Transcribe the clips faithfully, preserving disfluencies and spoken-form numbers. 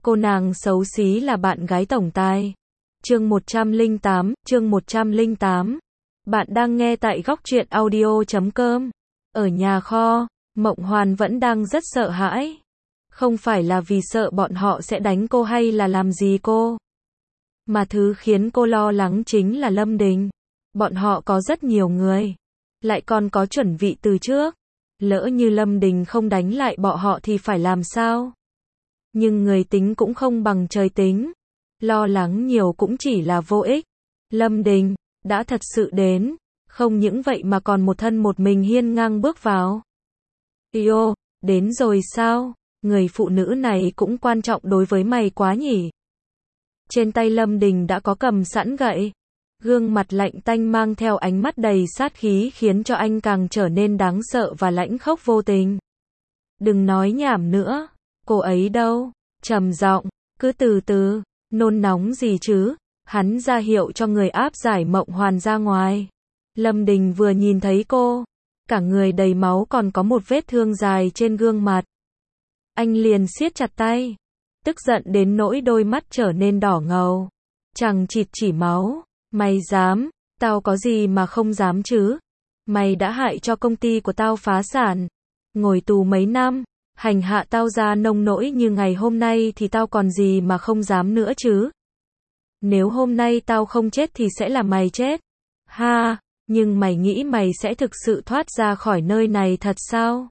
Cô nàng xấu xí là bạn gái tổng tài. Chương một trăm lẻ tám, chương một trăm lẻ tám. Bạn đang nghe tại góc truyện audio chấm com. Ở nhà kho, Mộng Hoàn vẫn đang rất sợ hãi. Không phải là vì sợ bọn họ sẽ đánh cô hay là làm gì cô. Mà thứ khiến cô lo lắng chính là Lâm Đình. Bọn họ có rất nhiều người. Lại còn có chuẩn bị từ trước. Lỡ như Lâm Đình không đánh lại bọn họ thì phải làm sao? Nhưng người tính cũng không bằng trời tính. Lo lắng nhiều cũng chỉ là vô ích. Lâm Đình đã thật sự đến. Không những vậy mà còn một thân một mình hiên ngang bước vào. Yêu, đến rồi sao? Người phụ nữ này cũng quan trọng đối với mày quá nhỉ? Trên tay Lâm Đình đã có cầm sẵn gậy. Gương mặt lạnh tanh mang theo ánh mắt đầy sát khí khiến cho anh càng trở nên đáng sợ và lãnh khốc vô tình. Đừng nói nhảm nữa. Cô ấy đâu? Trầm giọng, cứ từ từ, nôn nóng gì chứ? Hắn ra hiệu cho người áp giải Mộng Hoàn ra ngoài. Lâm Đình vừa nhìn thấy cô, cả người đầy máu còn có một vết thương dài trên gương mặt. Anh liền siết chặt tay, tức giận đến nỗi đôi mắt trở nên đỏ ngầu. Chằng chịt chỉ máu, mày dám, tao có gì mà không dám chứ? Mày đã hại cho công ty của tao phá sản, ngồi tù mấy năm, hành hạ tao ra nông nỗi như ngày hôm nay thì tao còn gì mà không dám nữa chứ? Nếu hôm nay tao không chết thì sẽ là mày chết. Ha, nhưng mày nghĩ mày sẽ thực sự thoát ra khỏi nơi này thật sao?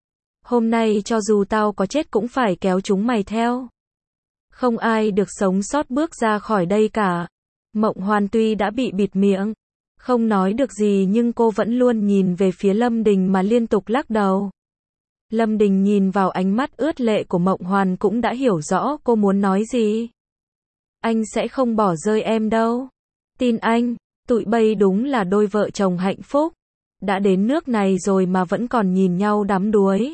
Hôm nay cho dù tao có chết cũng phải kéo chúng mày theo. Không ai được sống sót bước ra khỏi đây cả. Mộng Hoàn tuy đã bị bịt miệng, không nói được gì nhưng cô vẫn luôn nhìn về phía Lâm Đình mà liên tục lắc đầu. Lâm Đình nhìn vào ánh mắt ướt lệ của Mộng Hoàn cũng đã hiểu rõ cô muốn nói gì. Anh sẽ không bỏ rơi em đâu. Tin anh, tụi bay đúng là đôi vợ chồng hạnh phúc. Đã đến nước này rồi mà vẫn còn nhìn nhau đắm đuối.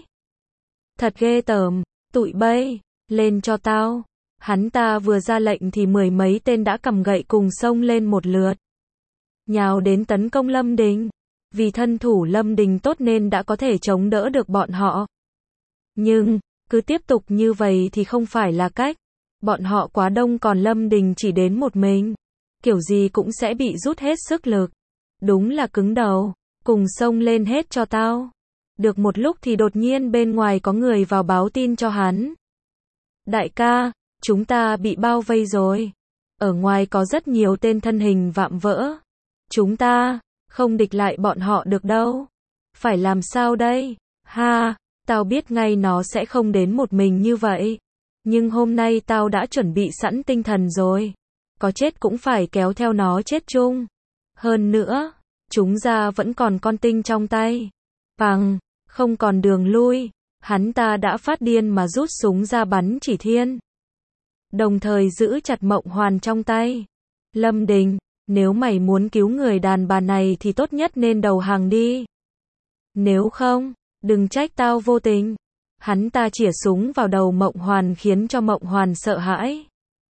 Thật ghê tởm, tụi bay, lên cho tao. Hắn ta vừa ra lệnh thì mười mấy tên đã cầm gậy cùng xông lên một lượt. Nhào đến tấn công Lâm Đình. Vì thân thủ Lâm Đình tốt nên đã có thể chống đỡ được bọn họ. Nhưng, cứ tiếp tục như vậy thì không phải là cách. Bọn họ quá đông còn Lâm Đình chỉ đến một mình. Kiểu gì cũng sẽ bị rút hết sức lực. Đúng là cứng đầu. Cùng xông lên hết cho tao. Được một lúc thì đột nhiên bên ngoài có người vào báo tin cho hắn. Đại ca, chúng ta bị bao vây rồi. Ở ngoài có rất nhiều tên thân hình vạm vỡ. Chúng ta không địch lại bọn họ được đâu. Phải làm sao đây? Ha, tao biết ngay nó sẽ không đến một mình như vậy. Nhưng hôm nay tao đã chuẩn bị sẵn tinh thần rồi. Có chết cũng phải kéo theo nó chết chung. Hơn nữa, chúng ra vẫn còn con tinh trong tay. Bằng, không còn đường lui. Hắn ta đã phát điên mà rút súng ra bắn chỉ thiên. Đồng thời giữ chặt Mộng Hoàn trong tay. Lâm Đình, nếu mày muốn cứu người đàn bà này thì tốt nhất nên đầu hàng đi. Nếu không, đừng trách tao vô tình. Hắn ta chĩa súng vào đầu Mộng Hoàn khiến cho Mộng Hoàn sợ hãi.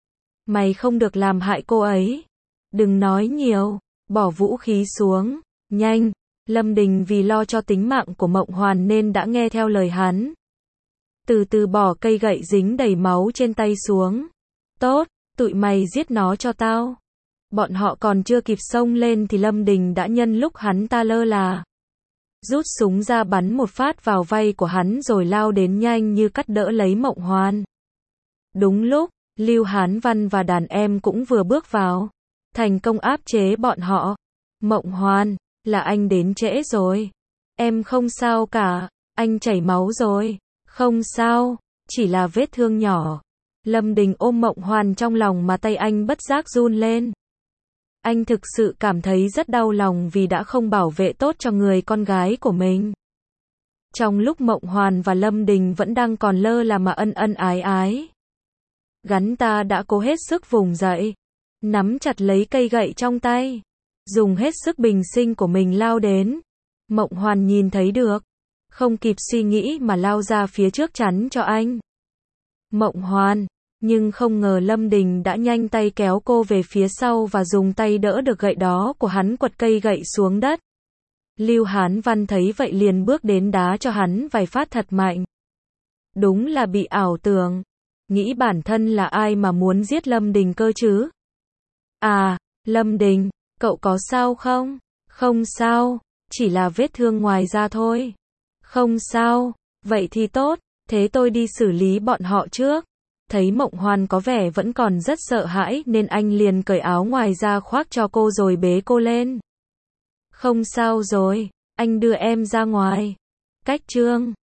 Mày không được làm hại cô ấy. Đừng nói nhiều, bỏ vũ khí xuống, nhanh. Lâm Đình vì lo cho tính mạng của Mộng Hoàn nên đã nghe theo lời hắn. Từ từ bỏ cây gậy dính đầy máu trên tay xuống. Tốt, tụi mày giết nó cho tao. Bọn họ còn chưa kịp xông lên thì Lâm Đình đã nhân lúc hắn ta lơ là. Rút súng ra bắn một phát vào vai của hắn rồi lao đến nhanh như cắt đỡ lấy Mộng Hoàn. Đúng lúc, Lưu Hán Văn và đàn em cũng vừa bước vào. Thành công áp chế bọn họ. Mộng Hoàn, là anh đến trễ rồi. Em không sao cả, anh chảy máu rồi. Không sao, chỉ là vết thương nhỏ. Lâm Đình ôm Mộng Hoàn trong lòng mà tay anh bất giác run lên. Anh thực sự cảm thấy rất đau lòng vì đã không bảo vệ tốt cho người con gái của mình. Trong lúc Mộng Hoàn và Lâm Đình vẫn đang còn lơ là mà ân ân ái ái. Gắn ta đã cố hết sức vùng dậy. Nắm chặt lấy cây gậy trong tay. Dùng hết sức bình sinh của mình lao đến. Mộng Hoàn nhìn thấy được. Không kịp suy nghĩ mà lao ra phía trước chắn cho anh. Mộng Hoàn. Nhưng không ngờ Lâm Đình đã nhanh tay kéo cô về phía sau và dùng tay đỡ được gậy đó của hắn quật cây gậy xuống đất. Lưu Hán Văn thấy vậy liền bước đến đá cho hắn vài phát thật mạnh. Đúng là bị ảo tưởng. nghĩ bản thân là ai mà muốn giết Lâm Đình cơ chứ? À, Lâm Đình, cậu có sao không? Không sao, chỉ là vết thương ngoài da thôi. Không sao, vậy thì tốt, thế tôi đi xử lý bọn họ trước. Thấy Mộng Hoan có vẻ vẫn còn rất sợ hãi nên anh liền cởi áo ngoài ra khoác cho cô rồi bế cô lên. Không sao rồi, anh đưa em ra ngoài. Cách Trương